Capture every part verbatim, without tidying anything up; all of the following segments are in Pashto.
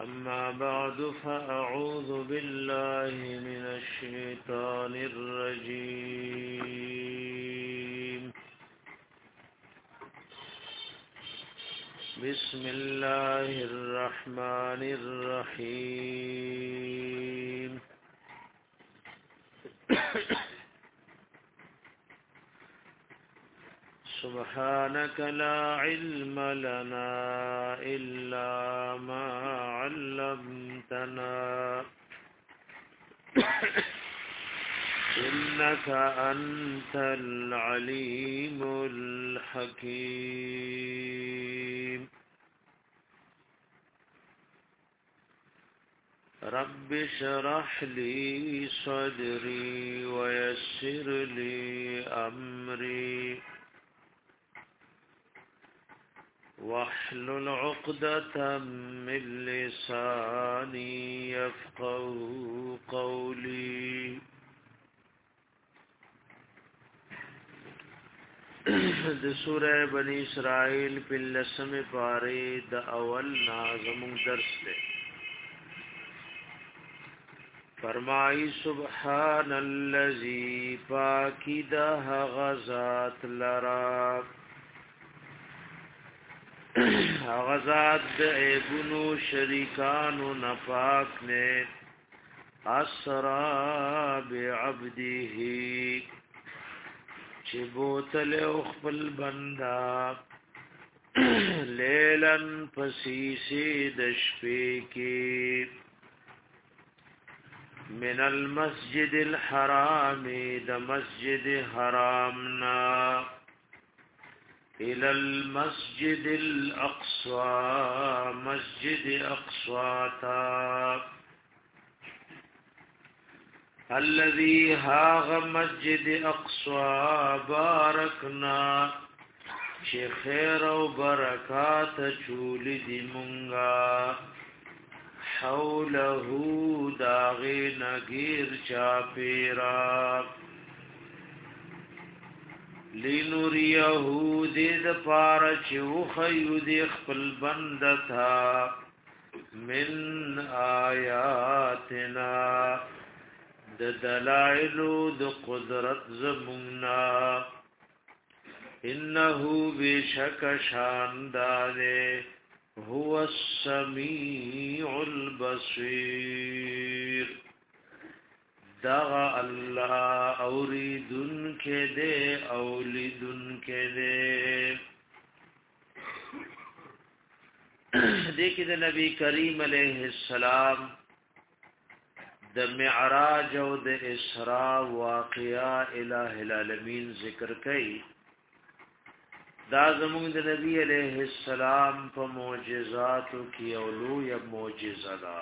أما بعد فأعوذ بالله من الشيطان الرجيم بسم الله الرحمن الرحيم سبحانك لا علم لنا إلا ما علمتنا إنك أنت العليم الحكيم رب اشرح لي صدري ويسر لي أمري واحلل عقدة من لساني يفقهوا قولي د سوره بنی اسرائیل په لسم پاره د اول نازم درس ده فرمای سبحان الذي پاکیده غزات لرا غزات د ایبونو شریکانو نپاک نے اسرا بعبده چی بوتل اخفل بندا لیلن پسیسی دشپی کی من المسجد الحرام د مسجد حرامنا الى المسجد الاقصى مسجد اقصى تا الذي هاغ مسجد اقصى باركنا چې خیر او برکات چول دی مونږه حوله داغه نگیر چا پیرا لینوریه دید پارا چو خیود خپل بندتا من آیاتنا د دلائلو د قدرت زمنا انه بشک شانداره هو السمیع البصیر دغا اللہ اوریدن کے دے اولیدن کے دے دیکھیں دا نبی کریم علیہ السلام دا معراج و دا اسراء واقعہ الہ العالمین ذکر کئی دا زمون دا نبی علیہ السلام پا معجزاتو کی اولو یا معجزہ دا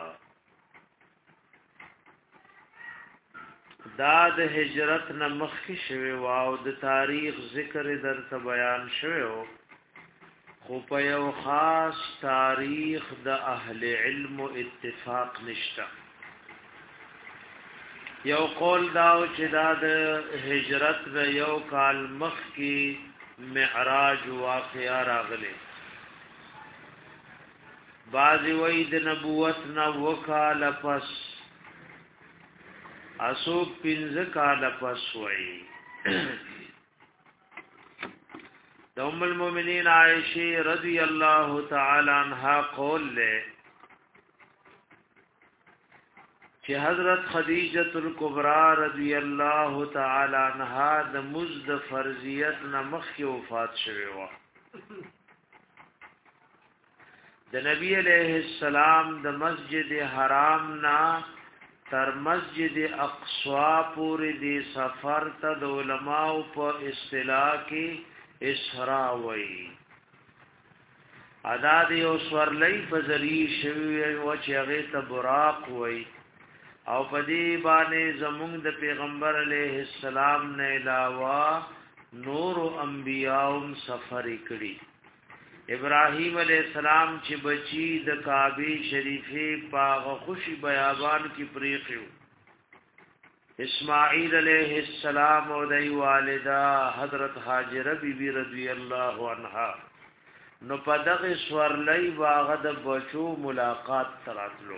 دا د هجرت نه مخکې شوی واو د تاریخ ذکر درته بیان شوی خو په یو خاص تاریخ د اهل علم اتفاق نشته یو قول داو چې دا د هجرت د یو کال مخکې معراج واقعا راغلی بعضی وی د نبوت نه وکاله پس اسو پنځه کاله پس وای د ام المؤمنین عائشہ رضی الله تعالی عنها قول له چې حضرت خدیجه الکبرى رضی الله تعالی عنها د مزد فرضیت نمخ کی وفات شوه و د نبی علیہ السلام د مسجد حرام نا تر مسجد اقصا پوری دی سفر تا د علماء په اصطلاح کې اسراء وای ادا دی او سورلې فزلی شوی او چې هغه ته براق وای او په دې باندې زموږ د پیغمبر علیه السلام نه علاوه نور انبیاء سفر کړي ابراهیم علیہ السلام چې بچی د کعبه شریفه پاغه خوشی بیابان کی پریخو اسماعیل علیہ السلام او دای والدہ حضرت حاجرہ بی بی رضی اللہ عنہا نو په دغه سورلۍ واغه د بچو ملاقات تراتلو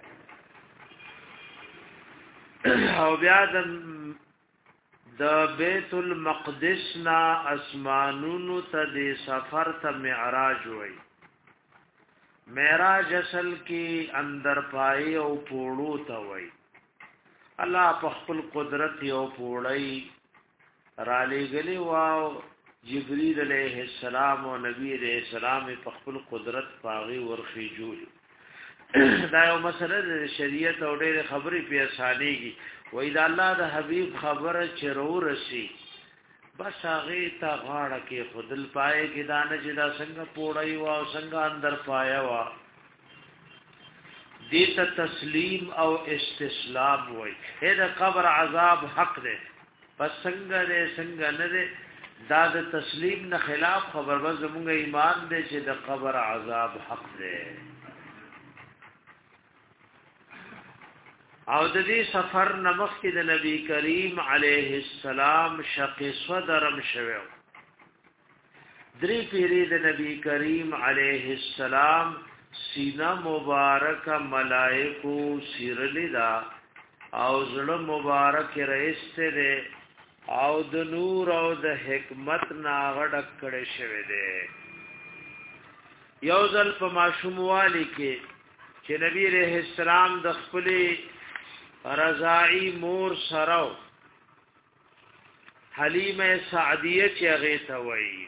او بیا د د بیت المقدس نا اسمانونو ته د سفر ته معراج وای معراج اصل کې اندر پای او پوړو ته وای الله په خپل قدرت یو پوړی را لګلی واو جبريل عليه السلام او نبی عليه السلام په خپل قدرت پاغي ورخي جوړ دا یو مسله د شریعت او ډېر خبرې په اسانيږي وای دا الله د حبيب خبره چرور شي بس هغه ته غاړه کې خودل پائے کې دانه چې دا څنګه پوړای او څنګه اندر پایا وا دې ته تسلیم او استسلام وای دا قبر عذاب حق ده پس څنګه دې څنګه نه ده دا د تسلیم نه خلاف خبر به زموږ ایمان دې چې د قبر عذاب حق ده او د دې سفر نمخ کې د نبی کریم علیه السلام شق صدرم شوو درې پیری د نبی کریم علیه السلام سینه مبارک ملائکو سیرلیدا او زړه مبارک رئیسته ده او د نور او د حکمت ناغړ کړه شوی ده یو ځل په ماشوموالی کې چې نبی رحم السلام د خپل رضائی مور سراو حلیمه سعدیه چې هغه ته وایي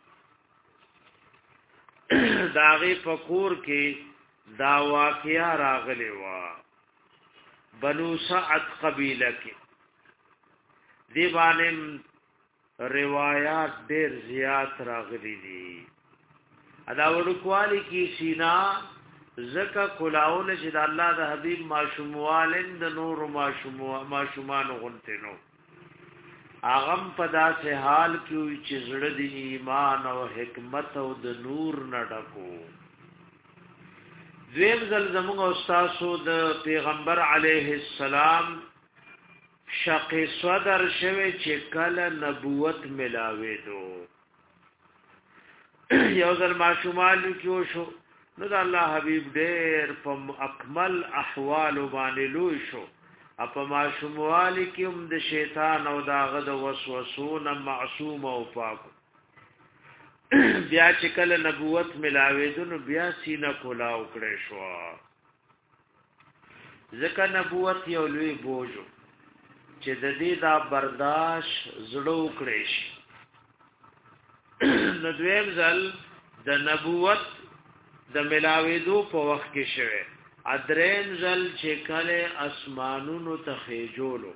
داغه فقور کې دا واقعیا راغلی و بنو سعد قبیله کې دی باندې روایت ډېر زیات راغلي دي ادا وړکوالی کې سینا زکه کلاول چې د الله د حبيب ماشوموالن د نور ماشومو ماشومان غونته نو اغم په داسې حال کې چې زړه د ایمان او حکمت او د نور نه ډکو دویم ځل زموږ استادو د پیغمبر علیه السلام شق صدر شوه چې کله نبوت ملاوي دو یو ځل ماشومان کې وشو نو د الله حبيب ډېر په اکمل احوال باندې لوي شو اپا معصوموالی کی ام د شیطان او داغه د وسوسون معصوم او پاک بیا چې کله نبوت ملاویدونو بیا سینه کولا وکړې شو ځکه نبوت یو لوی بوجو چې د دې دا برداشت زړه وکړې شي نو دویم ځل د نبوت د ملاویدو په وخت کې شوه ادرین ځل چې کله اسمانونو ته خېجولو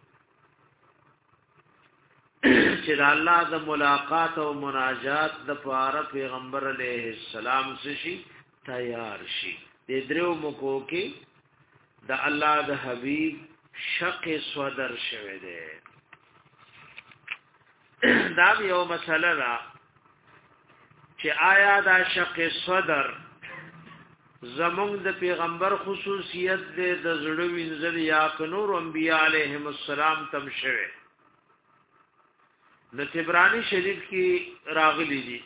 چې د الله د ملاقات او مناجات د پاره پیغمبر علیه السلام شي تیار شي د درو مکو کې د الله د حبیب شق صدر شوه دی دا یو مسله را چې آیا دا شق صدر زمونږ د پیغمبر خصوصیت دې د زړه وینځل یا نور انبیاء علیهم السلام تم شوه د تبرانی شریف کې راغلي دي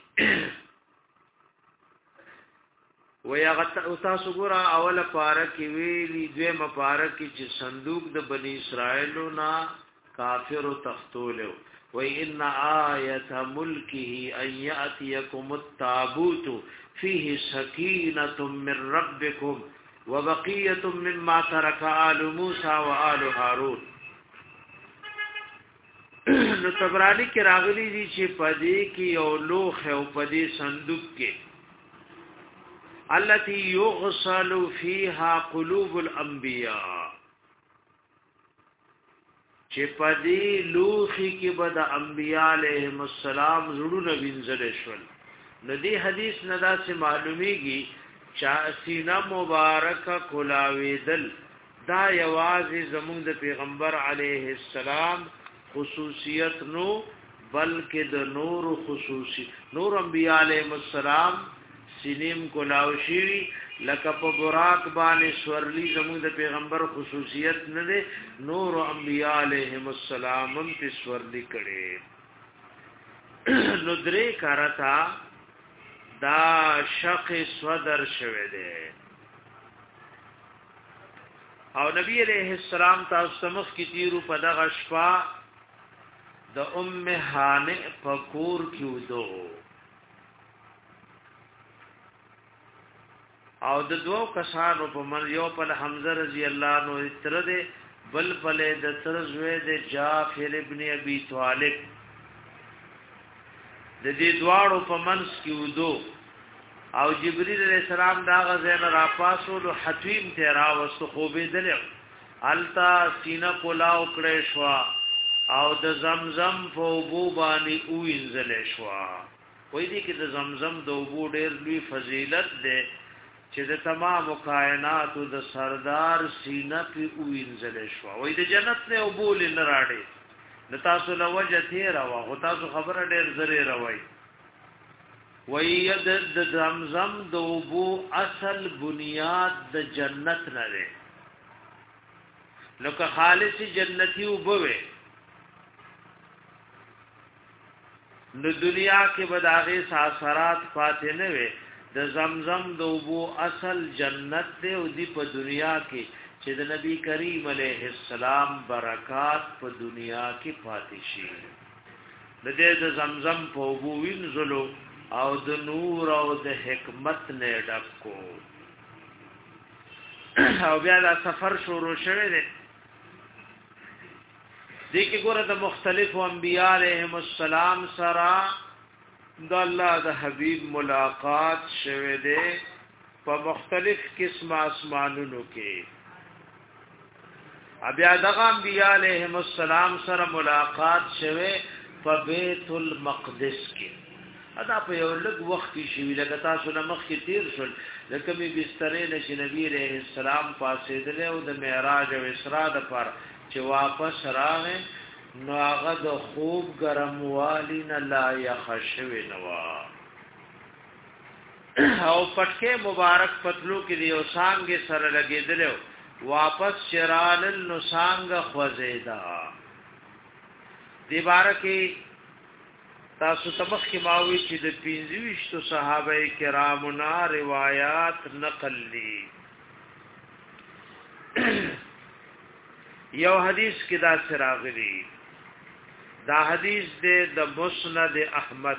ویا غت او تاسو ګورا اوله پاره کې ویلي دویمه پاره کې چې صندوق د بنی اسرائیلو نا کافر تختولو و ان آیه ملکه ان یاتیکم التابوت فيه سکینه من ربکم وبقیه مما ترك آل موسی وآل هارون نو تبرانی کې راغلي دي چې پدې کې یو لوخ او پدې صندوق کې التي يغسل فيها قلوب الانبياء چې پدې لوخي کې بد انبياء عليهم السلام زړونه وینځل شول ندی حدیث ندا سے معلومیږي چې سینه مبارکه کولاویدل دا یوازې زموږ د پیغمبر علیه السلام خصوصیت نو بلکې د نور خصوصي نور انبیاء علیهم السلام سینیم کولاوشي لکه په براق باندې سورلی زموږ د پیغمبر خصوصیت نه ده نور انبیاء علیهم السلام هم په سورلی کړي نو درې کارتا دا شق صدر شوه دی او نبی علیہ السلام تاسو مخ کی تیرو په دغه شپه د ام هانئ پکور کیو دو او د دوو کسانو په من یو په حمزه رضی الله عنه تر دې بل بل د تر زوی د جعفر ابن ابي طالب د دې دواړو په منځ کې ودو او جبريل عليه السلام دا غزين را پاسو له حتویم ته را وسو خوبې دل التا سینه کولاو کړې شو او د زمزم په بو باندې وینځل شو وې دي کې د زمزم د بو ډېر لوی فضیلت ده چې د تمام کائنات د سردار سینه په وینځل شو وې د جنت نه وبول نه راړي د تاسو له وجه تیر او هو تاسو خبره ډېر زری روي وَيَدْ د زمزم د وبو اصل بنیاد د جنت نه ده لکه خالص جنتی وبوي نو دنیا کې بداغه ساسرات پاتې نه وي د زمزم د وبو اصل جنت ده او دی په دنیا کې چې د نبی کریم علیه السلام برکات په دنیا کې پاتې شي د دې د زمزم په وبو وینځلو او د نور او د حکمت نه ډکو او بیا دا سفر شروع شوه دی دې کې ګوره د مختلفو انبیاء علیهم السلام سره د الله د حبیب ملاقات شوه دی په مختلف قسم اسمانونو کې بیا دغه انبیاء علیهم السلام سره ملاقات شوه په بیت المقدس کې ادا په یو لږ وخت کې شوی لکه تاسو نه مخ کې تیر شول لکه می بسترې نه چې نبی عليه السلام پاسېدل او د معراج او اسراء د پر چې واپس راغې نو هغه د خوب ګرموالی نه لا یخشوي نوا او پټکه مبارک پتلو کې دی او څنګه سره لګېدل واپس چرال نو څنګه خوځیدا دی بارکه تاسو سبق کې ماوي چې د پنځويشتو صحابه کرامو نا روایت نقل دي یو حدیث کې دا سراغلی دا حدیث د مسند احمد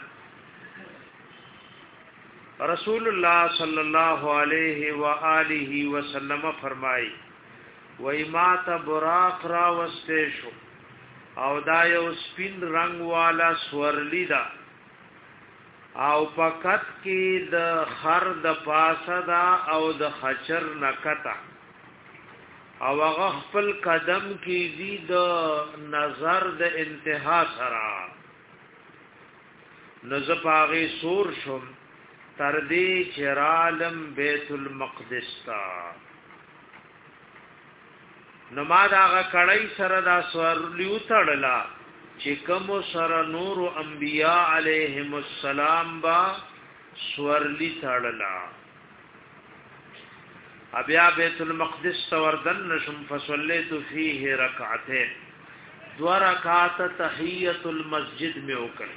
رسول الله صلی الله علیه و آله وسلم فرمای وای ما ته براق را وسته شو او دا یو سپین رنگ والا سورلی دا او پکت کې د خر د پاسه دا او د خچر نکتا او هغه خپل قدم کې دی د نظر د انتها سره نزپاغي سور شم تر دې چرالم بیت المقدس تا نو ما دا هغه کړای سره دا سورلیو تړلا چې کوم سره نور انبیاء علیهم السلام با سورلی تړلا بیا بیت المقدس توردن نشم فصلیت فیه رکعتین دو رکعات تحیت المسجد میں وکړ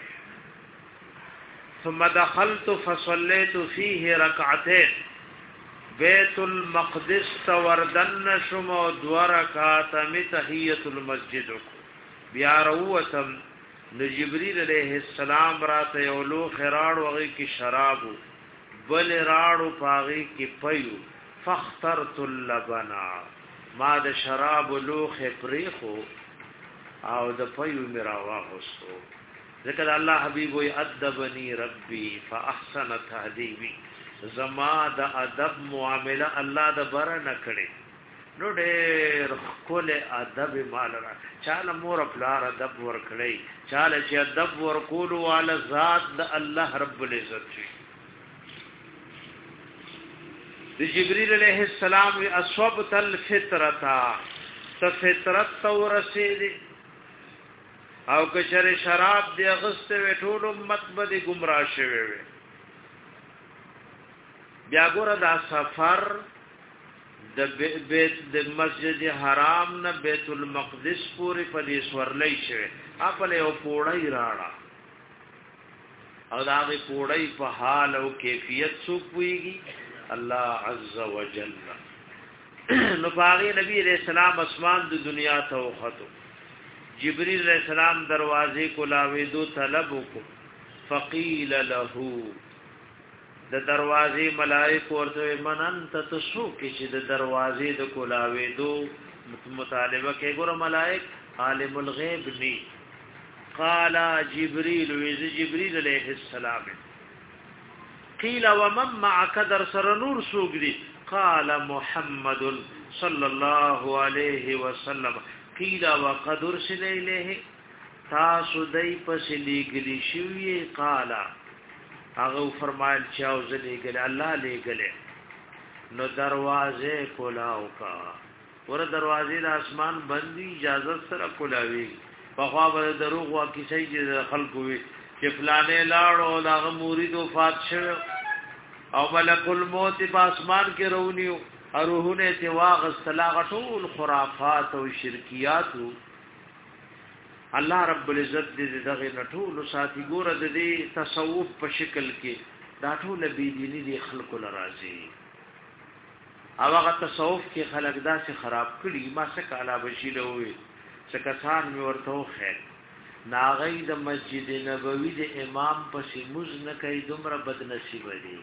ثم دخلت فصلیت فیه رکعتین بیت المقدس توردن نشم دو رکعات می تحیت المسجد وکړ بیا روتم نو جبريل عليه السلام راته یو لو خراړ وغي کی شراب بل راړو پاغي کی پيو فاخترت اللبنا ما د شراب لوخ پریخو او د پيو میرا واغستو ذکر الله حبيب وي ادبني ربي فاحسن تهذيبي زما د ادب معامله الله د بر نه کړي نو ډېر خپل ادب مال را چاله مور خپل ادب ور کړی چاله چې ادب ور کول والا ذات د الله رب العزت شي د جبريل عليه السلام اصوبت الفطرتا ته فطرت تورسید او کچره شراب دی اغسته وټول امت به گمراه شوي وي بیا ګوره دا سفر د بیت د مسجد حرام نه بیت المقدس پورې په دې سورلې شوی خپل یو پوړی راړه او دا غي پوړی په حال او کیفیت څوک ویږي الله عز وجل نو باغی نبی علیہ السلام اسمان د دنیا ته وختو جبريل علیہ السلام دروازې کولاوي دو طلب وکړو فقيل له د دروازې ملائک ورته من انت تسو کې چې د دروازې د کولاوي دو مطالبه کې ګور ملائک عالم الغیب ني قال جبريل وذ جبريل عليه السلام قيل ومن معك در سر نور سوګدي قال محمد صلى الله عليه وسلم قيل وقد ارسل اليه تاسو دای پس لګلی شوی قال هغه فرمایل چې او زلیګل الله لګل نو دروازه کولاو کا ور دروازې د اسمان بندي اجازه سره کولاوي په خوا به دروغ وا کیسې چې خلکو وي چې فلانه لاړو داغه مرید وفات شو او ملک الموت په اسمان کې رونیو روحونه ته واغستلا غټول خرافات او شرکیات الله رب العزت دې دغه نټول ساتي ګوره د دې تصوف په شکل کې دا ټول بی دیني دي خلکو لرازي او هغه تصوف کې خلک داسې خراب کړي ما څه کاله بشیله وي څه کسان مې ورته وخت ناغې د مسجد نبوي د امام پسې مز نه کوي دومره بد نصیب دي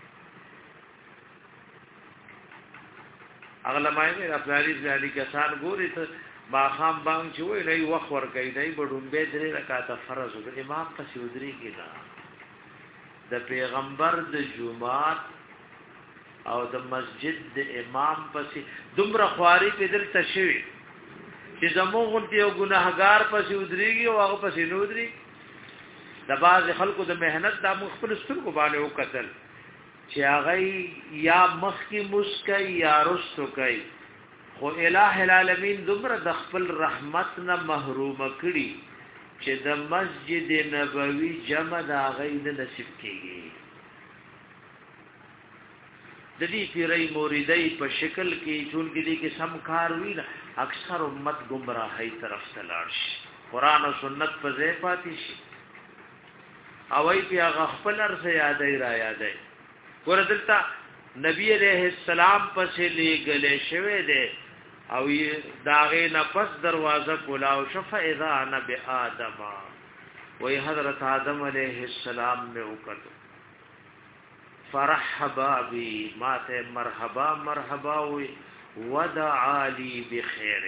اغله مې افغاني ځالي کسان ګوري ته با خام بانګ چې وای نه وخت ور کوي نه بډون به درې رکعات فرض او امام پسې ودري کېدا د پیغمبر د جمعات او د مسجد د امام پسې دومره خواري په دل تشوي چې زموږ غلطي او ګناهګار پسې ودريږي او هغه پسې نو ودري د باز خلکو د مهنت د مخفل سترګو باندې وکتل چې هغه یا مخ کی مسکای یا رستو کوي خو الٰه العالمین دومره د خپل رحمت نه محروم کړي چې د مسجد نبوي جمع د غید نصیب کیږي د دې پیرې موریدای په شکل کې چون کې دي کې سم کار وی اکثر امت گمراهی طرف ته لاړ شي قران او سنت په ځای پاتې شي او ای په غفل ارسه یادای را یادای ورته نبی علیہ السلام پسې لګلې شوی دی او داغه نفس دروازه کولاو شفا اذا نبی آدم وی حضرت آدم علیہ السلام میں وکړو فرحبا بی ماته مرحبا مرحبا وی ودعا لی بخیر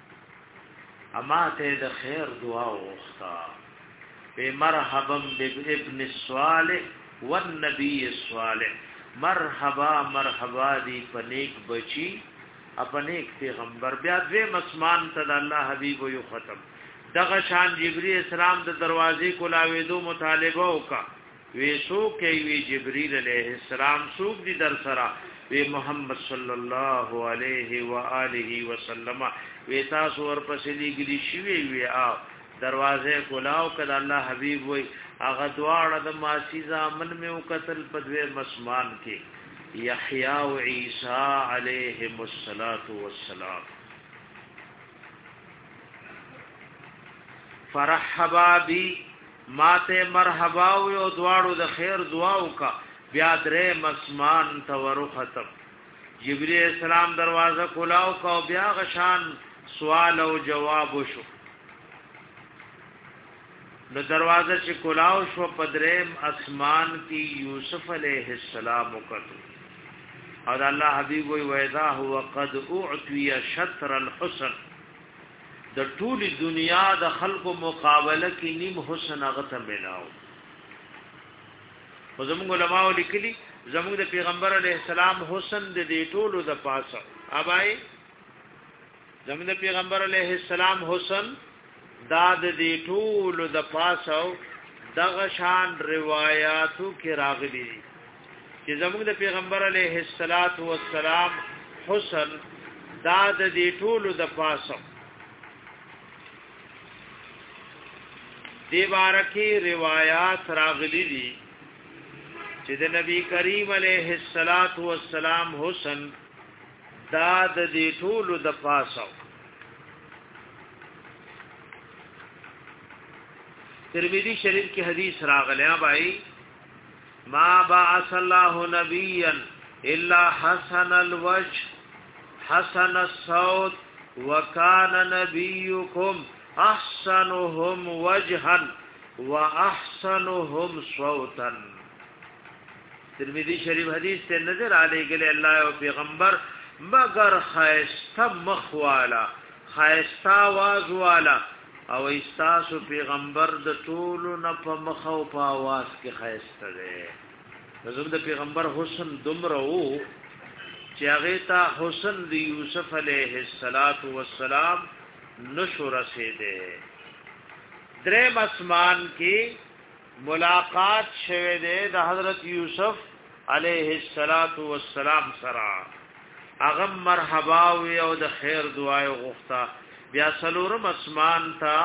اماته د خیر دعا وختا بمرحبا بابن الصالح والنبي الصالح مرحبا مرحبا دی پنیک بچی اپنیک پیغمبر بیا دوی مسمان ته الله حبیب یو ختم دغه شان جبرئیل السلام د دروازې کولاوي دو مطالبه وکا وی سو کوي وی جبرئیل علیہ السلام سوق دي در سرا وی محمد صلی الله علیه و آله وسلم وی تاسو ور پسې لګلی شوی وی ا دروازه کولاو کړه الله حبیب وی هغه دواړه د ماسی زامن مې وکتل په دوی مسمان کې یحیی او عیسی علیهم الصلاۃ والسلام فرحبا بی ماته مرحبا او دواړو د خیر دعا وکا بیا درې مسمان تورو ختم جبرئیل السلام دروازه کولاو کا بیا غشان سوال او جواب وشو نو دروازه چې کولاو شو پدریم اسمان کی یوسف علیہ السلام وکړو او الله حبیب وی ویذا هو قد اعطي شطر الحسن د ټول دنیا د خلقو مقابله کې نیم حسن هغه ملاو زموږ علماء لیکلي زموږ د پیغمبر علیہ السلام حسن د دې ټولو د پاسه ابای زموږ د پیغمبر علیہ السلام حسن دا د دې ټولو د پاسه دغه شان روایتو کې راغلي چې زموږ د پیغمبر علیہ الصلات والسلام حسن دا د دې ټولو د پاسه دی بارکی روایات راغلی دي چې د نبی کریم علیہ الصلات والسلام حسن دا د دې ټولو د پاسه ترمذی شریف کی حدیث راغلی ہے بھائی ما بعث الله نبيا الا حسن الوجه حسن الصوت وكان نبيكم احسنهم وجها واحسنهم صوتا. ترمذی شریف حدیث سے نظر علی گلے اللہ و پیغمبر مگر خیستا مخوالا خیستا آواز والا او استاسو پیغمبر د ټولو نه په مخ او په आवाज کې خیسته ده. زموږ د پیغمبر حسن دومره وو چې هغه ته حسن د یوسف علیه السلام نشو رسیده. دریم اسمان کې ملاقات شوه ده د حضرت یوسف علیه السلام سره. هغه مرحبا وی او د خیر دعای غوښتا. بیا سلورم اسمان تا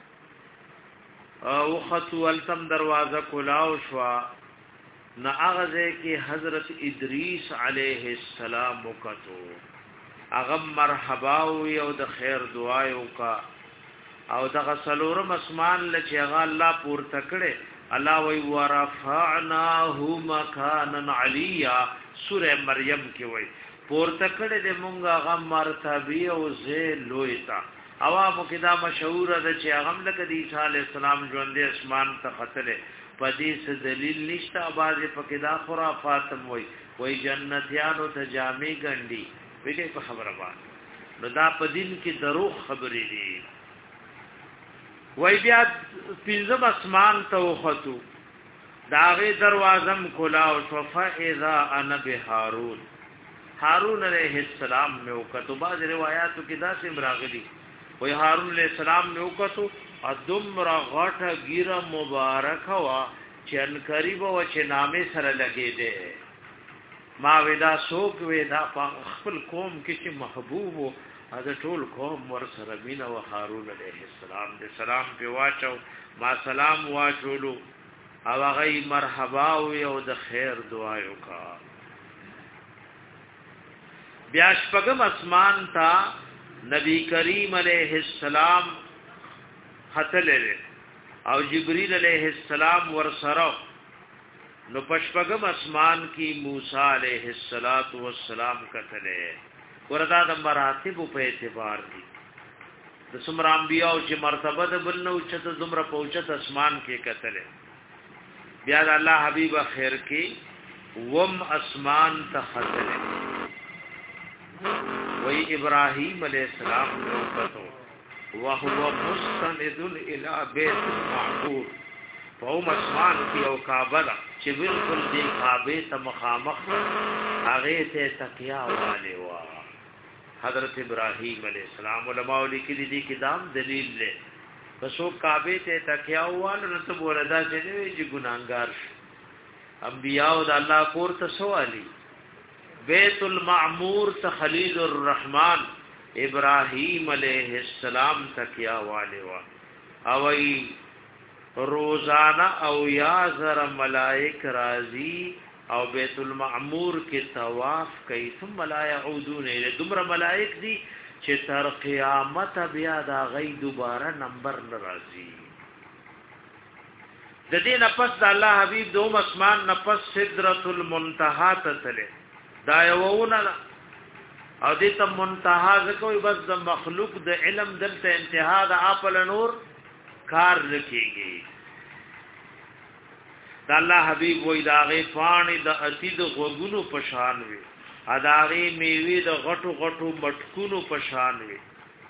او خطو التم دروازه کلاو شوا نا اغزه کی حضرت ادریس علیہ السلام وکتو. اغم مرحبا وی او د خیر دعای وکا او د سلورم اسمان لچ هغه الله پور تکړه الله وی ورفعناه مکانا علیا سوره مریم کې وی پور تکړه د مونږه هغه مرتبه او زه لویتا. عوامو کې دا مشهور ده چې هغه لکه د عیسی علی السلام ژوندې اسمان ته ختله پدې څه دلیل نشته. باز په کې دا خرافات وای وای جنتیانو ته جامې ګنډي ویګه په خبره باندې نو دا په دین کې دروغ خبرې دي. وای بیا پنځم اسمان ته وختو داغه دروازم کلا او صفا اذا انا بهارون هارون علیہ السلام میں وکتو. بعض روایاتو کې دا سم راغلي وای هارون علیہ السلام میں وکتو ادم را غټه ګیره مبارک وا چن قریب او چې نامه سره لګې ده. ما ودا سوک ودا خپل قوم کې چې محبوب او د ټول قوم ور سره مینا او هارون علیہ السلام دې سلام په واچو ما سلام واچولو او هغه مرحبا او د خیر دعا وکړه. بیا شپږم اسمان تا نبی کریم علیہ السلام خطلره او جبريل علیہ السلام ور سره نو پشپغم اسمان کی موسی علیہ الصلات والسلام کتله. وردا د مراتب په اعتبار دي د څومره انبیاء او چې مرتبه د بل نو چې د زمره پوهچت اسمان کې کتله. بیا د الله حبیب خیر کې وم اسمان ته خطله وی ابراهیم علیہ السلام نو کتو وهو مستند الى بیت المعمور. فهم اسمان کی او کعبه چې بالکل دی کعبه ته مخامخ هغه ته تقیا والے وا حضرت ابراهیم علیہ السلام. علماء لیکلي دي کې دام دلیل له پسو کعبه ته تقیا والے نو ته وردا چې چې ګناګار انبیاء او د الله کور ته سوالي بیت المعمور ته خلیل الرحمن ابراهیم علیہ السلام تکیا والے وا او ای روزانہ او یا زر ملائک راضی او بیت المعمور کې طواف کوي ثم لا يعودون الی. دمر ملائک دی چې تر قیامت بیا دا غي دوباره نمبر ناراضي. د دې نفس د الله حبیب دوم اسمان نفس سدرۃ المنتہا ته تله دا یوونه او دې ته منتها ځکه بس د مخلوق د علم دلته انتها د اپل نور کار رکیږي. د الله حبیب وې داغه فانی د اسید غوګونو پشان وي اداغه میوي د غټو غټو مټکونو پشان وي.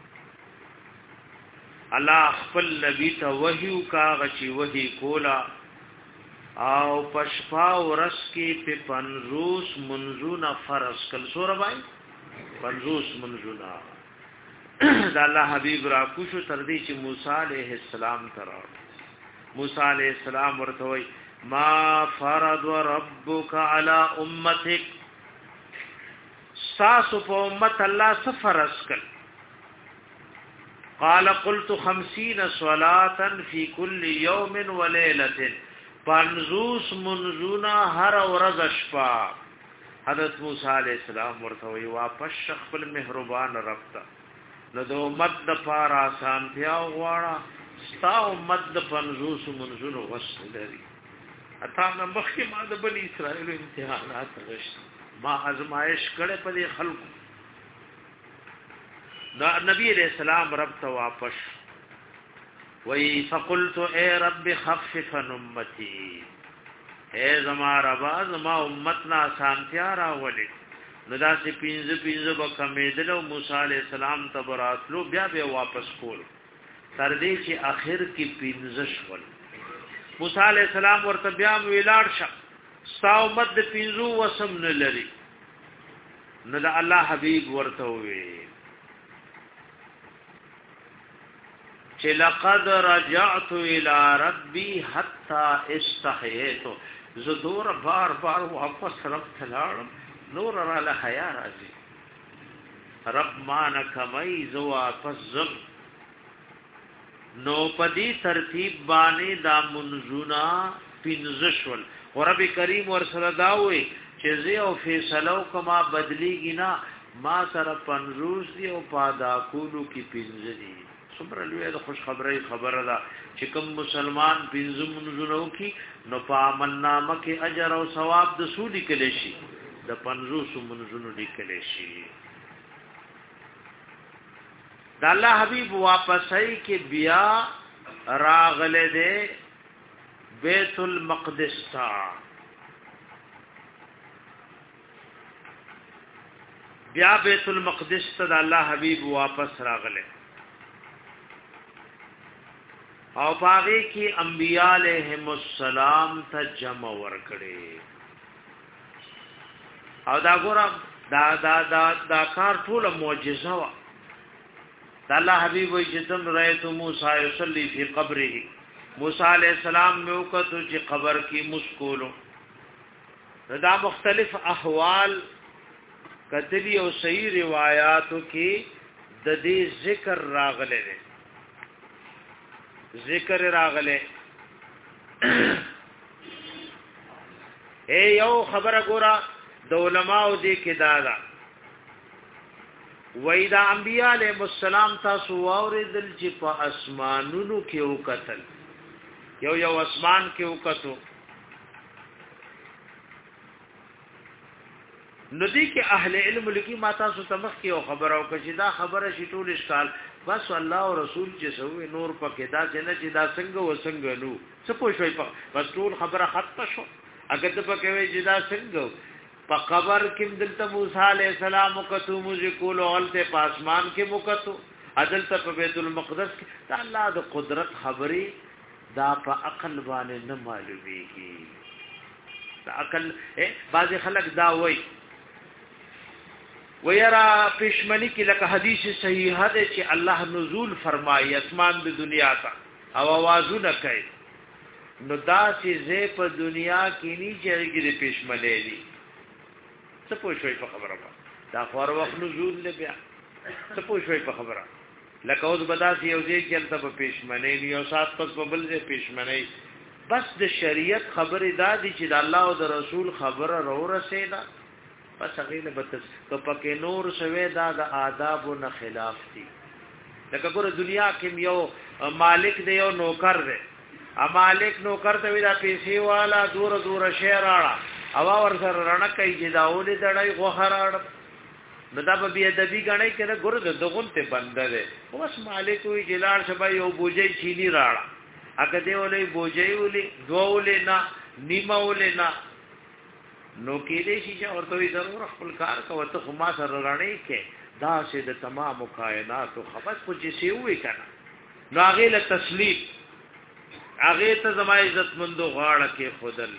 الله خپل نبی ته وحیو کا غچي وحی کولا او پشپا ورس کې په پنځوس منځونه فرض کل سور بای پنځوس منځونه د الله حبیب را کوشو تر دې چې موسی علیہ السلام تر موسی علیہ السلام ورته وای ما فرض ربک علی امتک ساسو په امت الله سفرس کل. قال قلت خمسين صلاة في كل يوم وليلة پنځوس منځونه هر ورځ شپه. حضرت موسی علیہ السلام ورته وی واپس خپل مهربان رب ته نو د امت د پاره سانتیا غواړه ستا امت د پنځوس منځونو غسل لري اته نه مخکې ما د بنی اسرائیل امتحانات غشت ما ازمایش کړه په دې خلکو دا نبی علیہ السلام رب ته واپس وی فقلت اے رب خفف امتی اے زما ربا زما امتنا سانتیا راولي نو دا سي پینځه پینځه به کمیدلو موسی علیہ السلام ته براتلو بیا به واپس کول تر دې چې اخر کې پینځه شول موسی علیہ السلام ورته بیا ویلاړ شه ستا امت د پینځو وسم نه لري نو دا الله حبیب ورته وی چې لقد رجعت الى ربي حتى استحييت زدور بار بار واپس رب تلاړم نور را له حیا راځي رب مان کمای زو واپس زم نو پدی ترتیب باندې دا منزونا پینزشول ورب کریم ورسره داوي چې زه او فیصلو کما بدلیږي نه ما سره پنځوس دی او پادا کولو کې پینځه دي څومره لوی د خوش خبري خبره ده چې کوم مسلمان پینځه منزونو کې نو پامنامه کې اجر او ثواب د سودی کلی شي د پنځوس منزونو دی کلی شي د الله حبیب واپسای کې بیا راغله ده بیت المقدس تا بیا بیت المقدس ته د الله حبیب واپس راغله او پاغي کې انبیاء علیهم السلام ته جمع ورکړي او دا ګور دا دا دا دا کار ټول معجزه وا الله حبیب وی چې تم رایت موسی یصلی فی قبره موسی علیہ السلام میں وکتو چې قبر کې مسکولو دا مختلف احوال کتلی او صحیح روایاتو کې د دې ذکر راغله ده ذکر راغله اے یو خبره ګورا د علماء دې کې دادا وېدا انبیاء علیهم السلام تاسو اوریدل چې په اسمانونو کې وکتل یو یو اسمان کې وکتو ندی کې اهل علم لکی ما تاسو تمخ کې او خبر او کچې دا خبره شي ټول اشکال بس الله او رسول چې سوې نور پکې دا چې نه چې دا څنګه وسنګ نو څه پوښوي په بس ټول خبره ختم شو اګه ته پکې وې چې دا څنګه په قبر کې دلته موسی عليه السلام وکتو موږ کول اولته په اسمان کې وکتو عدالته په بیت المقدس کې دا الله د قدرت خبري دا په عقل باندې نه معلومیږي دا عقل بعض خلک دا وایي ويرا پښمنی کې لکه حدیث صحیحه ده چې الله نزول فرمایي اسمان د دنیا ته او आवाजونه کوي نو دا چې زه په دنیا کې نه چېږي پښمنې دي څه پوښوي په خبره دا خور وخت نزول نه بیا څه پوښوي په خبره لکه اوس بداسي یو ځای کې تل په پښمنې نه یو سات پس په بل ځای پښمنې بس د شریعت خبره دا دي چې د الله او د رسول خبره رو رسیدا پس هغه به تاسو پکې نور شوي دا د آداب او خلاف دي لکه ګوره دنیا کې یو مالک دی یو نوکر دی ا مالک نوکر ته ویلا پیسې والا دور دور شهر اړه او ور سره رڼا کوي چې دا ولې دړای غوخراړ نو دا به بیا د بي غنۍ کنه ګوره د دغون ته بند دی اوس مالک وی جلال شبا یو بوجي چيني راړه اګه دی ولې بوجي ولې دوولې نه نیمه ولې نه نو کې دې شي چې ورته ضرور خپل کار کوي ته خو ما سره رڼې کې دا چې د تمام کائنات خبر کو چې سی وې کنه نو هغه له تسلیم هغه ته زما عزت مندو غاړه کې خودل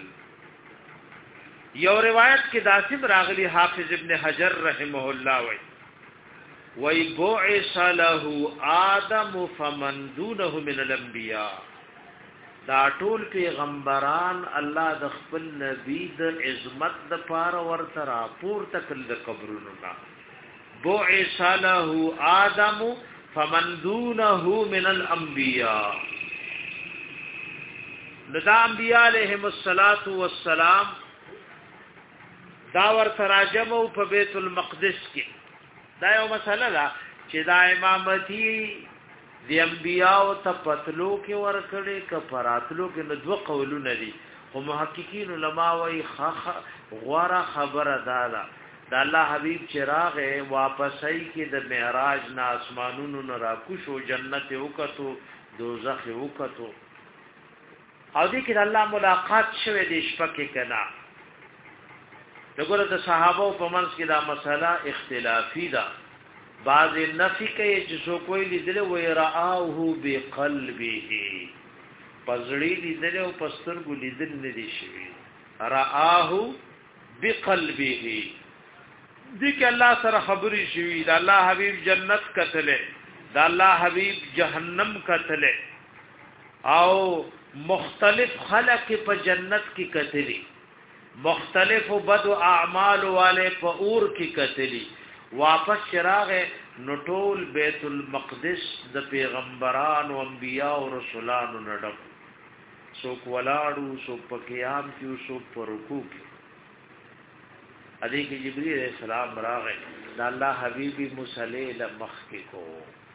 یو روایت کې داسم راغلی حافظ ابن حجر رحمه الله وای وای بعث له آدم فمن دونه من الانبیاء دا ټول پیغمبران الله د خپل نبی د عظمت د پاره ورته را پورته کړل د قبرونو نا بعث له آدم فمن دونه من الانبیاء لدا انبیاء علیهم الصلاۃ والسلام دا ورته راجمو په بیت المقدس کې دا یو مسله ده چې دا امامتي دی انبیاء ته پتلو کې ورکړي ک پراتلو کې نو دوه قولونه دي او محققین علما وايي خخ غواره خبره دادا د الله حبیب چراغ واپسای کې د معراج نه اسمانونو نه راکوشو جنت وکتو دوزخ وکتو او دې کې د الله ملاقات شوه د شپه کې کنا دغه د صحابه په منځ کې دا مسله اختلافي ده بعض نفي کوي چې څوک وی لیدل وی رآه بقلبه پزړی لیدل او پسترګو لیدل نه دي شي رآه بقلبه دې کې الله سره خبري شوی دا الله حبيب جنت کتله دا الله حبيب جهنم کتله او مختلف خلق په جنت کې کتلی مختلف بد اعمال والے په اور کې کتلی واپس چراغ نټول بیت المقدس د پیغمبران او انبیاء او رسولانو نډب څوک ولاړو څوک په قیام کې څوک په رکوع کې ادي کې جبرئیل علیہ السلام راغی دا الله حبیبی مصلی لمخ کې کو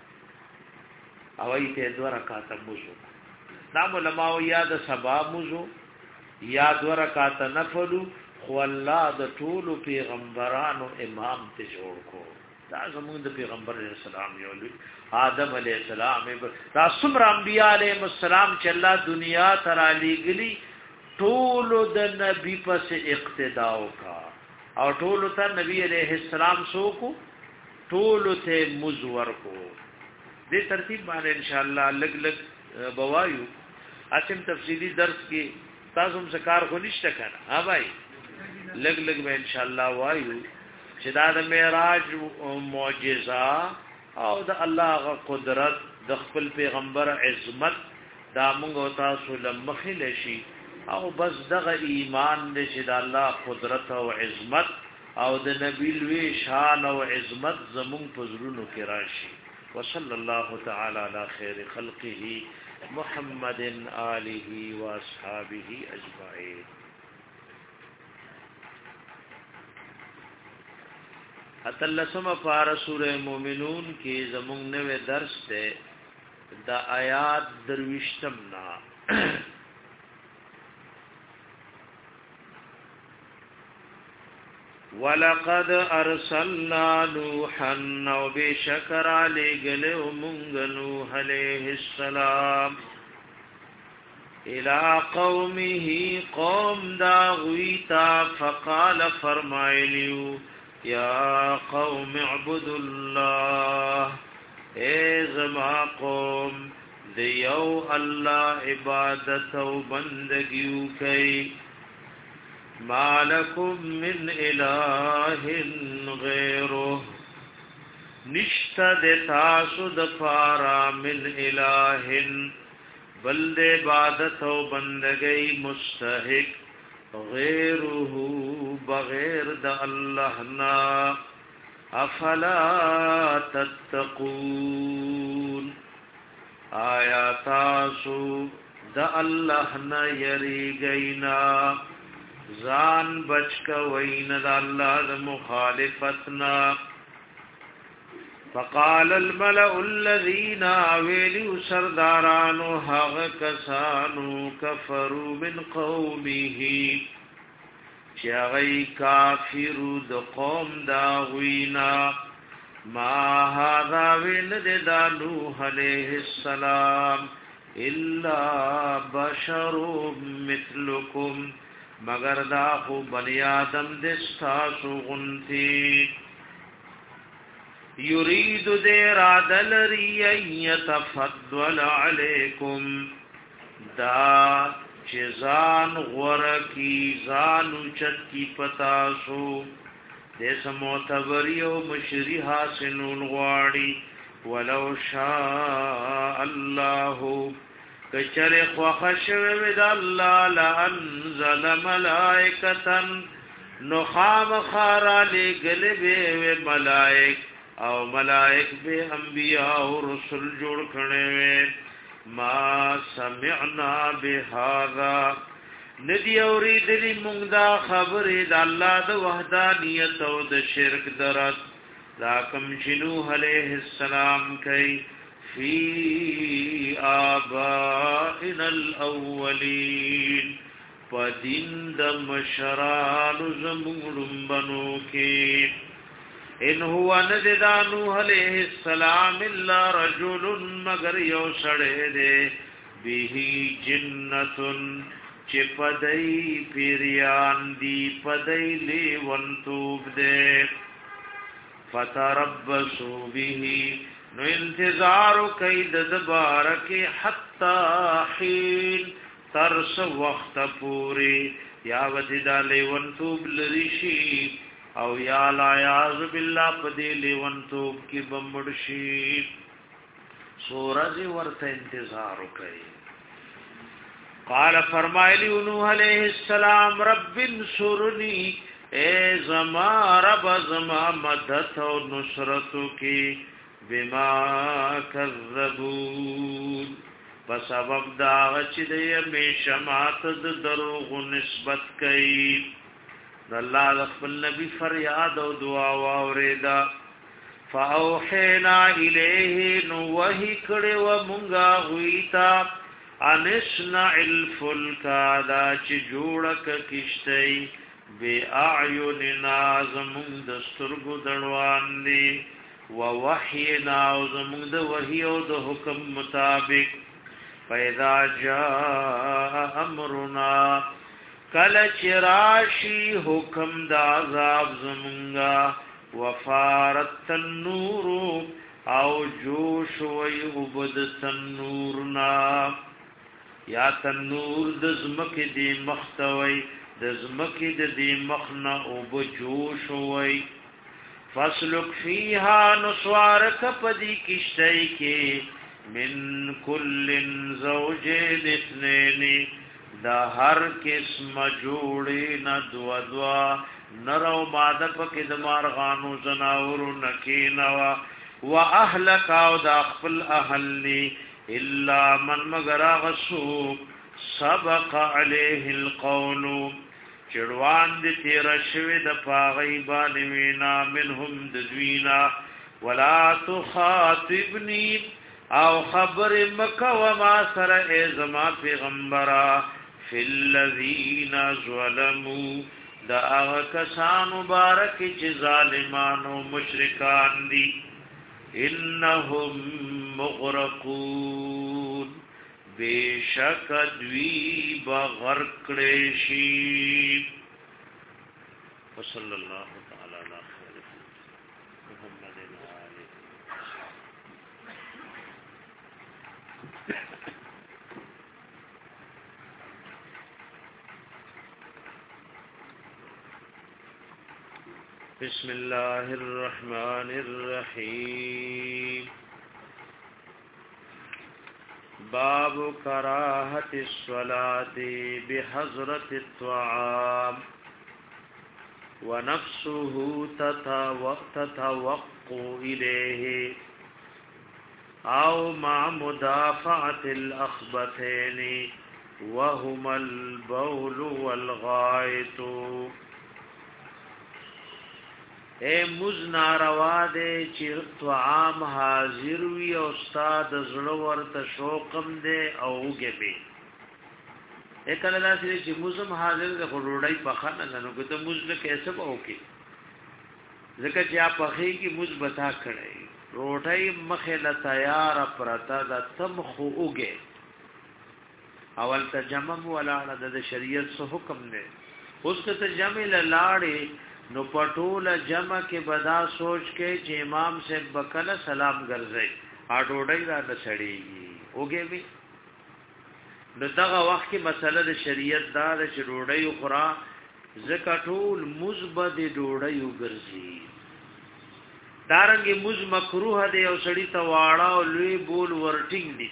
او ایته دوه رکعات موزو دا علماء یاد سبا موزو یا دوه رکعات نفل خو الله د ټول پیغمبرانو امام ته جوړ کو دا زموږ د پیغمبر علیہ السلام یو آدم علیہ السلام دا څومره انبیاء علیہ السلام چې الله دنیا ته را لېږلي ټول د نبی پس اقتدا وکړه او ټول ته نبی علیہ السلام سوکو ټول ته مزور کو دې ترتیب باندې ان شاء الله لګ لګ بوایو اسیم تفصیلی درس کې تاسو هم ذکر خو نشته کنه ها بھائی لګ لګ به ان شاء الله وایو چې دا د معراج معجزه او د الله غ قدرت د خپل پیغمبر عظمت دا موږ تاسو لمخې لشي او بس دغه ایمان دې چې د الله قدرت او عظمت او د نبی لوی شان او عظمت زمون په زړونو کې راشي وصلی الله تعالی علی خیر خلقه محمد آله و اصحابہ اجمعین اتلسم پارا سورہ مومنون کی زمون نوے درس تے دا آیات دروشتم نا وَلَقَدْ أَرْسَلْنَا نُوحًا وَبِشَكَرَ لِغَلِ وَمُنْغَ نُوحَ عَلَيْهِ السَّلَامِ إِلَىٰ قَوْمِهِ قَوْمْ دَاغُوِيْتَا فَقَالَ فَرْمَائِلِيُّ يَا قَوْمِ اعْبُدُوا اللَّهِ اے زما قوم دیو اللہ عبادت و بندگیو کئی ما لکم من الہ غیره نشتا دے تاسو دفارا من الہ بلد عبادت و بندگی مستحق غیره بغیر دا اللہ نا افلا تتقون آیا تاسو دا اللہ نا یری گئینا زان بچ کا وین دا اللہ دا مخالفتنا فقال الملأ الذين ویلو سردارانو حق کسانو کفروا من قومه چغی کافرو د قوم دا غوینا ما هذا ویل دا نوح علیہ السلام الا بشر مثلکم مگر دا خو بنی آدم دستاسو غنتی یرید دیر عدل ریئیت علیکم دا چیزان غورکی زان اچت کی پتاسو دیس معتبری و مشری حاصلون غواری ولو شاء اللہ کچر خوخشو ود اللہ لانزل ملائکتا نخام خارا لگل بے و ملائک او ملائک بے انبیاء و رسول جوڑ کھنے وے ما سمعنا بهذا ندی اوریدلی مونږ دا خبرې د الله د وحدانیت او د شرک درت دا کوم چې نوح علیہ السلام کوي فی آبائنا الاولین پدین د مشران زمونږ بنو کې ان هو نذدا نوح علیہ السلام الا رجل مگر یو سړی دی به جنتن چې پدای پیریان دی پدای لیونتوب دی فتربصوا به نو انتظار کید دبارک حتا حین ترس وقت پوری یا وددا لیونتوب لریشی او یا لا یعذ بالله پدی لیونتوب کی بمړشی سورج ورته انتظار کوي قال فرمایلی نوح علیہ السلام رب انصرنی اے زما رب زما مدد او نصرت کی بما کذبون په سبب دا چې دې میشمات د دروغ نسبت کوي الله خپل نبی فریاد او دعا واوریدا فاوحینا الیه نو وحی کړه و مونږه غویتا انشنا الفلک دا چې جوړک کشتای باعیننا زمون د سترګو دړوان دی و وحینا زمون د وحی او د حکم مطابق پیدا جاء امرنا کل چراشی حکم دا عذاب زمونگا وفارت تنور او جوش وی عبد تنورنا یا تنور دزمک دی مختوی دزمک دی مخنا عب جوش وی فسلک فیها نسوارک پدی کشتئی کے من کل زوجین اثنینی دا هر قسم جوړې نه دوا دوا نرو ماده پکې د مارغانو زناورو نکینوا واهلك او دا خپل اهلی الا من مگر غسو سبق عليه القول چړوان دې تیر شوی د پاغي باندې وینا منهم د دوینا ولا تخاطبني او خبر مکه وما سر ای زما پیغمبرا فی الذین ظلموا دا هغه کسان مبارک چې ظالمان او مشرکان دي انهم مغرقون بیشک دوی بغرق کړي شي وصلی الله تعالی علی خیر محمد علی بسم الله الرحمن الرحيم باب كراهة الصلاة بحضرة الطعام ونفسه تتوق إليه أو مع مدافعة الأخبثين وهما البول والغائط اے مزنا روا دے چې طعام حاضر وي او استاد زړه ورته شوقم دے او وګبي اکل لاسې چې مزم حاضر د خړوړای په خانه نو کته مزله کیسه وکي ځکه چې اپ هغه کې مثبتا کړي روټای مخه لا تیار پرتا د تم خو وګي اول تجمم ولا د شریعت سو حکم نه اوس کته جمع لاړې نو پټول جمع کې بدا سوچ کې چې امام سے بکله سلام ګرځي اډوډای را نسړيږي اوګه وی نو دغه وخت کې مسله د شریعت دا د ډوډۍ خورا زکټول مثبت ډوډۍ وګرځي دارنګه مز مکروه دی او سړی ته واړه او لوی بول ورټینګ دي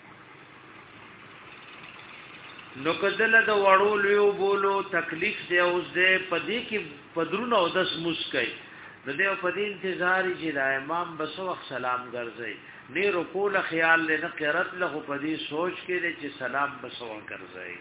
نو کدل د وړو لوی بولو تکلیف دی او زه پدې کې پدرونه او دس مسکای نو دې په دې انتظار چې د امام بس وخت سلام ګرځي نه رکوع خیال نه قرات له په دې سوچ کې چې سلام بس وخت ګرځي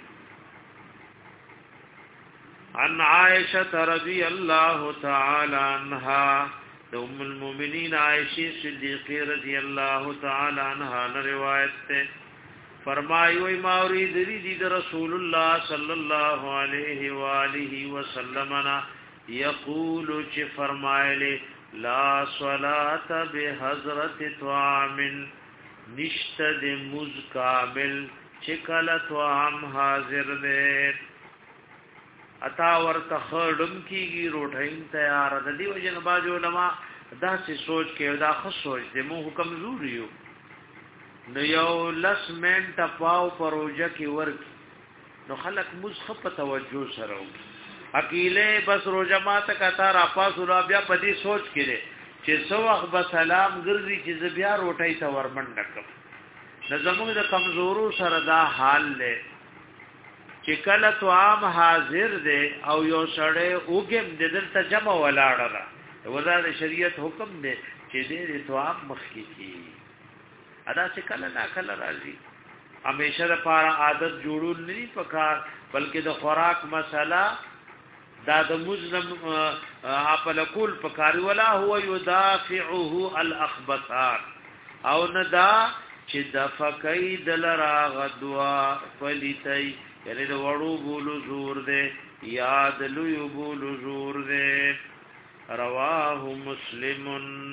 عن عائشة رضی الله تعالی عنها ام المؤمنین عائشہ صدیقہ رضی اللہ تعالی عنہا روایت ته فرمایي وي ما اريد دي رسول الله صلی الله علیه و آله وسلم یقول چې فرمایله لا صلاة بحضرت طعام نشتد مز کامل چکل طعام حاضر دے اتا ورته خړم کیږي روټین تیار د دې وجه نه باج علماء دا څه سوچ کې دا خو سوچ دې مو حکم ضروري یو نو یو لس منټ پاو پروژه کې ورک نو خلق مزخ په توجه سره اکیله بس روزه ماته کتا را پاسو را بیا په دې سوچ کړي چې سو وخت به سلام ګرځي چې بیا روټي ته ورمن نکم د زموږ د کمزورو سره دا حال له چې کله تو عام حاضر دی او یو سړی وګم د دلته جمع ولاړه ده وزاره شریعت حکم دی چې دې تو عام مخکې کی ادا چې کله نا کله راځي همیشه لپاره عادت جوړول نه پکار بلکې د خوراک مسله دا د مزلم خپل کول پکار ولا هو يدافعه الاخبثان او ندا چې د فقید لرا غدوا فلیتای یعنی د وړو بولو زور دے یاد لوی بولو زور دے رواه مسلم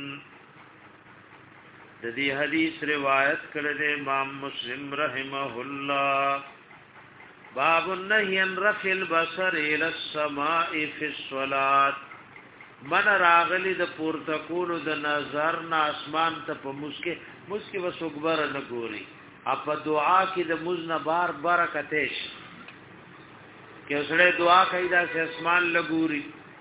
د دې حدیث روایت کړه د امام مسلم رحمه الله باب النهي عن رفع البصر الى السماء في الصلاه من راغلی د پورته کولو د نظر نه اسمان ته په مسکه مسکه وسوګبر نه ګوري اپ دعا کې د مزن بار برکتش کې سره دعا کوي دا اسمان لګوري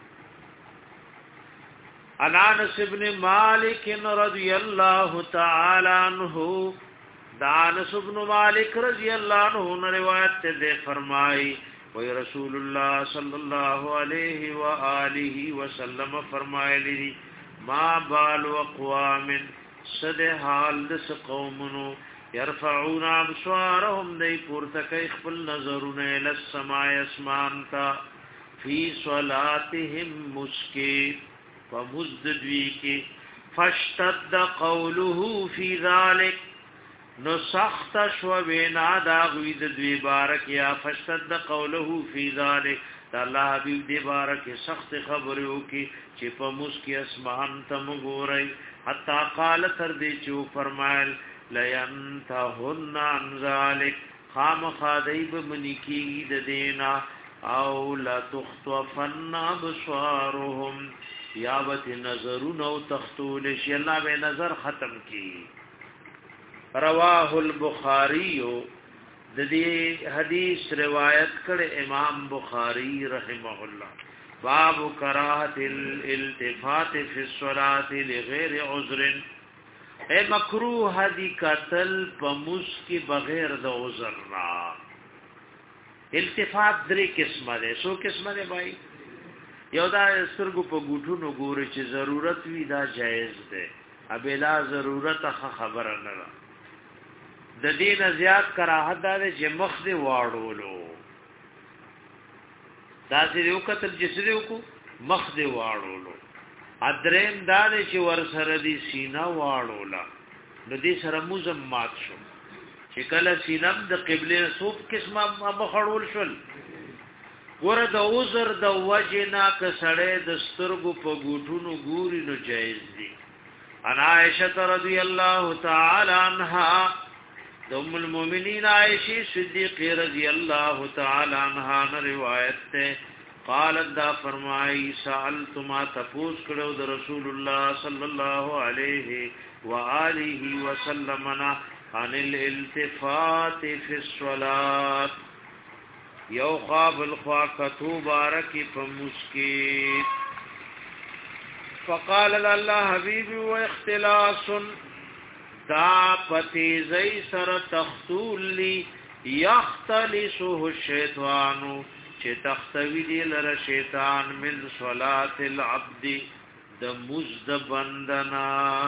انس ابن مالک رضی الله تعالی عنہ دانس ابن مالک رضی اللہ عنہ روایت تے فرمائی وی رسول اللہ صلی اللہ علیہ وآلہ وسلم فرمائے لی ما بال اقوام صد حال دس قومنو یرفعون ابصارهم دی پورتکی خپل نظرون السماء اسمانتا فی صلاتهم مسکی ومزددوی کی فاشتد قوله فی ذالک نو سخت شو وینا دا غوید دوی بارک یا فاشتد قوله فی ذالک دا الله حبیب دی بارک سخت خبرو کی چې په مسکی اسمان تم ګورای حتا قال تر دې چو فرمایل لینتهن عن ذالک خام خادیب منکی د دینا او لا تخطفن ابصارهم یابت نظرون او تختول شی الله به نظر ختم کی رواه البخاری د دې حدیث روایت کړه امام بخاری رحمه الله باب کراهت الالتفات فی الصلاة لغیر عذر اے مکروه دی قتل پموس کی بغیر د عذر را التفات درې قسمه ده سو قسمه ده بھائی یو دا سترګو په ګوټونو ګوري چې ضرورت وی دا جایز ده ابلا ضرورت خبره نه ده د دین زیات کراهت ده چې مخ دی واړولو دا چې یو قتل جسریو کو مخ دی واړولو ادریم دا چې ور سره دی سینا واړولا نو دې سره مزمات شو چې کله سینم د قبله صوب قسمه مخړول شول ګوره د عذر د وجنا ک سړې د سترګو په ګوټونو ګوري نو جایز دي انا عائشہ رضی الله تعالی عنها ام المؤمنین عائشہ صدیقہ رضی اللہ تعالی عنها روایت ته قالت دا فرمائی سألت ما تفوز کرو دا رسول اللہ صلی اللہ علیہ وآلہ وسلم عن الالتفات فی الصلاة یو خواب الخواقتو بارکی فمسکی فقال اللہ حبیبی و اختلاس دا پتیزی سر تختول لی یختلسه الشیطانو چې تختوی دی لره شیطان من صلات العبد د مزد بندنا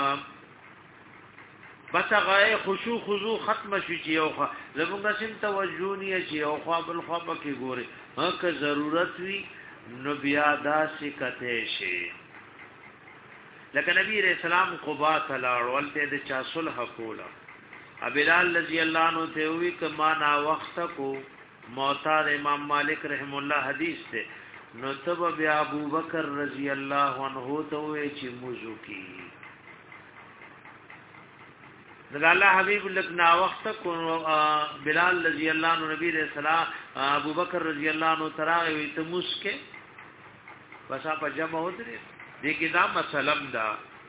بس هغه خشوع خضوع ختم شي چې یو زموږ سم توجهونی چې یو خواب الخواب کې ګوري هغه ضرورت وی نو بیا داسې کته شي لکه نبی رسول الله قباء تلاړ ولته د چا صلح کولا بلال رضی الله عنه ته وی کما نا وخت کو معتاد امام مالک رحم الله حدیث ته نو تب بیا ابو بکر رضی الله عنه ته وی چې موضوع کی دغه الله حبیب لک نا وخت کو بلال رضی الله عنه نبی رسول الله ابو بکر رضی الله عنه تراغه وی ته مسکه بس په جمع ودرې دې کې دا مسلم دا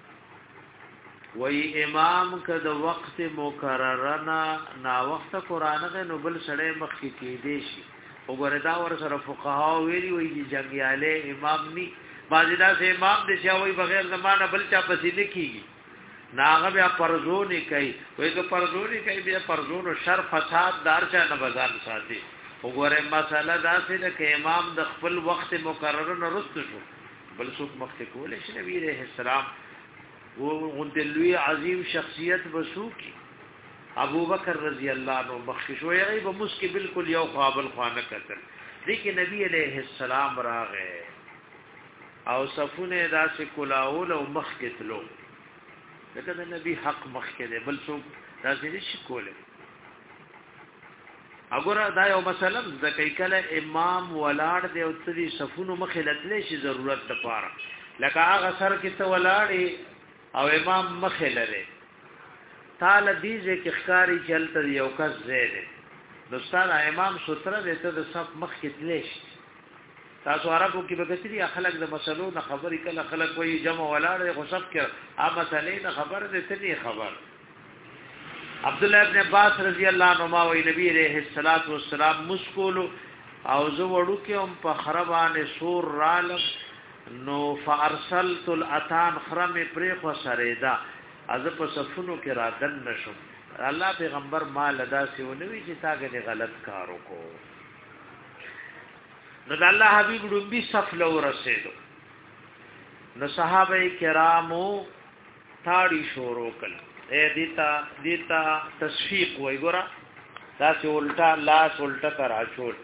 وی امام کد وقت مقررنا نا وخت قران غ نو بل سړی مخ کې کې دی شي وګوره دا ور سره فقها ویلي وی چې جنگیاله امام ني باجدا سے امام دې چې وی بغیر زمانہ بل چا پسې نه کیږي ناغه بیا پرزونی کوي وی که پرزونی کوي بیا پرزونو شر فساد دار چا نه بازار ساتي وګوره مساله دا چې د امام د خپل وخت مقرر نه رست شو بل څوک مخ کې کول شي نبی عليه السلام وہ غندلوی عظیم شخصیت بسوکی ابو بکر رضی اللہ عنہ بخشش ویغی بمسکی بالکل یو قابل خوانه کتل دیکھ نبی علیہ السلام راغے او صفون دا سے کلاول او مخ کتلو لیکن نبی حق مخ کده بل سوک دا سے نشی کولے اگر دا یو مثلا زکی کل امام ولاړ دی او تدی صفون مخلتلی شي ضرورت دپاره لکه هغه سر کې ته ولاړې او امام مخه لره تعالی دیزه کې ښکاری چلته یو کس زیره دوستان امام ستره دته د صف مخ کې تلش تاسو عربو کې به کتري خلک د مسلو نه خبرې کله خلک وایي جمع ولاړ خو سب کې عامه تلې نه خبر دې ته خبر عبد الله ابن عباس رضی الله عنهما وی نبی عليه الصلاه والسلام مسکول او زه وړو کې هم په خربانه سور رالم نو فارسلت الاتان خرم پریخ و سریدا از په صفونو کې را دن نشم الله پیغمبر ما لدا سی ونوي چې تاګه غلط کارو کو نو الله حبيب ربي صف لو رسیدو نو صحابه کرامو تاړي شروع کړ اے دیتا دیتا تصفیق وای ګورا دا چې الټا لاس الټا کرا چول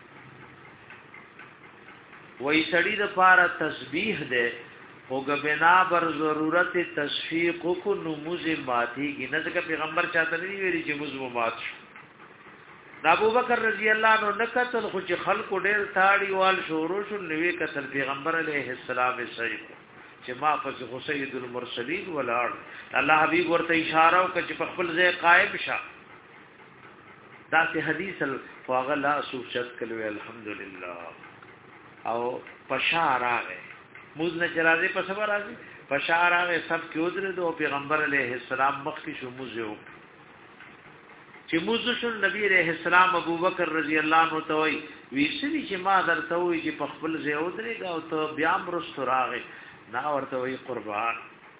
وی سړی د پاره تسبیح ده اوګه بنا بر ضرورت تشفیق کو نموز ماتی کی نه ځکه پیغمبر چاته نه ویلي چې مزو مات شو ابو بکر رضی الله عنه نکتل خو چې خلق ډېر تاړي وال شروع شو نوې کتل پیغمبر علیه السلام صحیح چې ما پس خو سید المرسلین ولاړ الله حبیب ورته اشاره وکړه چې په خپل ځای قائم شه دا سه حدیث الفاغلا سوچت کلو الحمدلله او پشار آگئے موز نے چرازے پس سبا رازی پشار آگئے سب کیوں درے دو پیغمبر علیہ السلام مخی شو موزے ہو چی موز شن نبی علیہ السلام ابو بکر رضی اللہ عنہ توئی ویسنی چی ما در توئی چی پخبل زے ہو درے گا تو بیام رستو راگئے ناور توئی قربان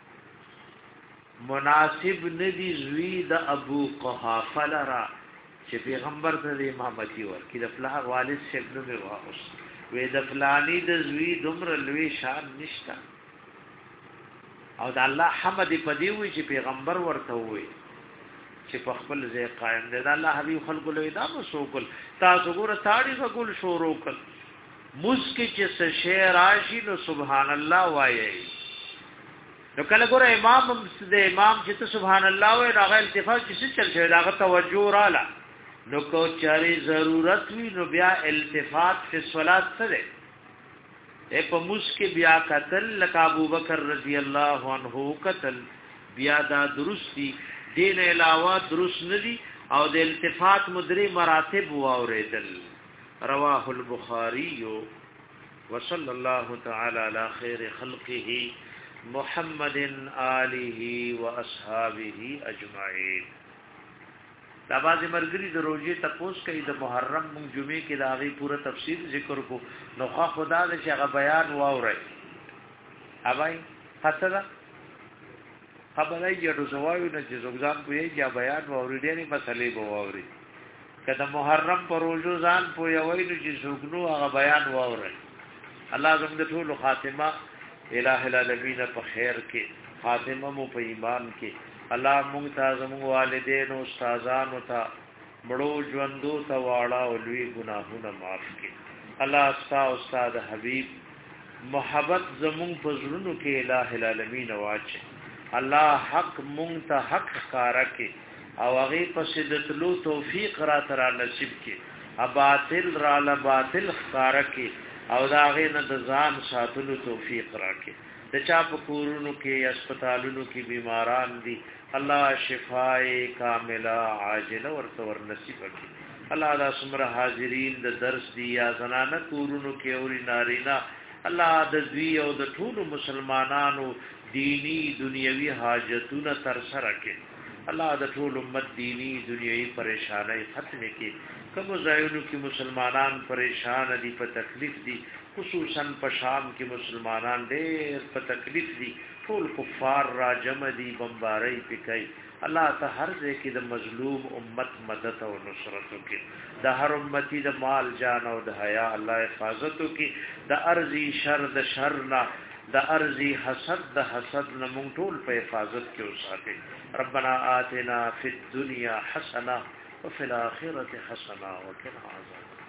مناسب ندی زوی دا ابو قحافہ لرا چی پیغمبر تا دی امامتی ورکی دا فلاح والد سے ابنو میں واقص وې د فلانی د زوی دومره لوی شان نشتا او د الله حمد پدی وی چې پیغمبر ورته وی چې په خپل ځای قائم دی د الله حبیب خلق له دا مسوکل تاسو ګور تاړي وګول شروع کړ مسکی چې څه شعر راشي نو سبحان الله وایي نو کله ګور امام د امام چې سبحان الله وایي راغی التفات چې چل شي دا توجه رااله نو کو چاري ضرورت وی نو بیا التفات فی الصلات سره اے په مسکی بیا قتل لک ابو بکر رضی الله عنه قتل بیا دا درستی دین علاوه درست ندی او د التفات مدری مراتب و اوریدل رواه البخاری وصلی الله تعالی علی خیر خلقه محمد آله و اصحابه اجمعین دا باز مرګري د روزي تپوس کوي د محرم مون جمعې کې دا غي پوره تفصیل ذکر کو نو خدا دې چې هغه بیان واوري اوبای حسدا خبره یې د زوایو نه چې زوګزان کوی یا بیان واوري دې مسلې بو واوري کله محرم پر روزو ځان پوي وای نو چې زوګنو هغه بیان واوري الله زموږ د ټول خاتمه الہ العالمین په خیر کې خاتمه مو په ایمان کې الله مونږ ته زموږ والدین او استادانو ته مړو ژوندو ته واړه او لوی ګناهونه معاف کړي الله استا استاد حبیب محبت زمون پزړونو کې الٰه العالمین واچ الله حق مونږ ته حق ښکارا کې او هغه په شدتلو توفیق را تر نصیب کې اباطل را ل باطل ښکارا کې او دا هغه نه د ځان ساتلو توفیق راکې د چا په کورونو کې هسپتالونو کې بیماران دي الله شفای کامله عاجله ورته ور نصیب کړي الله دا سمره حاضرین د درس دی یا زنانه کورونو کې اوري نارینا الله د دوی او د ټولو مسلمانانو دینی دنیوي حاجتونه تر سره کړي الله د ټول امت دینی دنیوي پریشانای ختم کړي کوم ځایونو کې مسلمانان پریشان دي په تکلیف دي خصوصا په شام کې مسلمانان ډېر په تکلیف دي ټول کفار را جمع دي بمباري پکای الله ته هر ځای کې د مظلوم امت مدد او نصرت وکړي د هر امتی د مال جان او د حیا الله حفاظت وکړي د ارضی شر د شر نه د ارضی حسد د حسد نه مونږ ټول په حفاظت کې اوساتې ربنا آتنا فی الدنیا حسنه وفي الاخره حسنه وقنا عذاب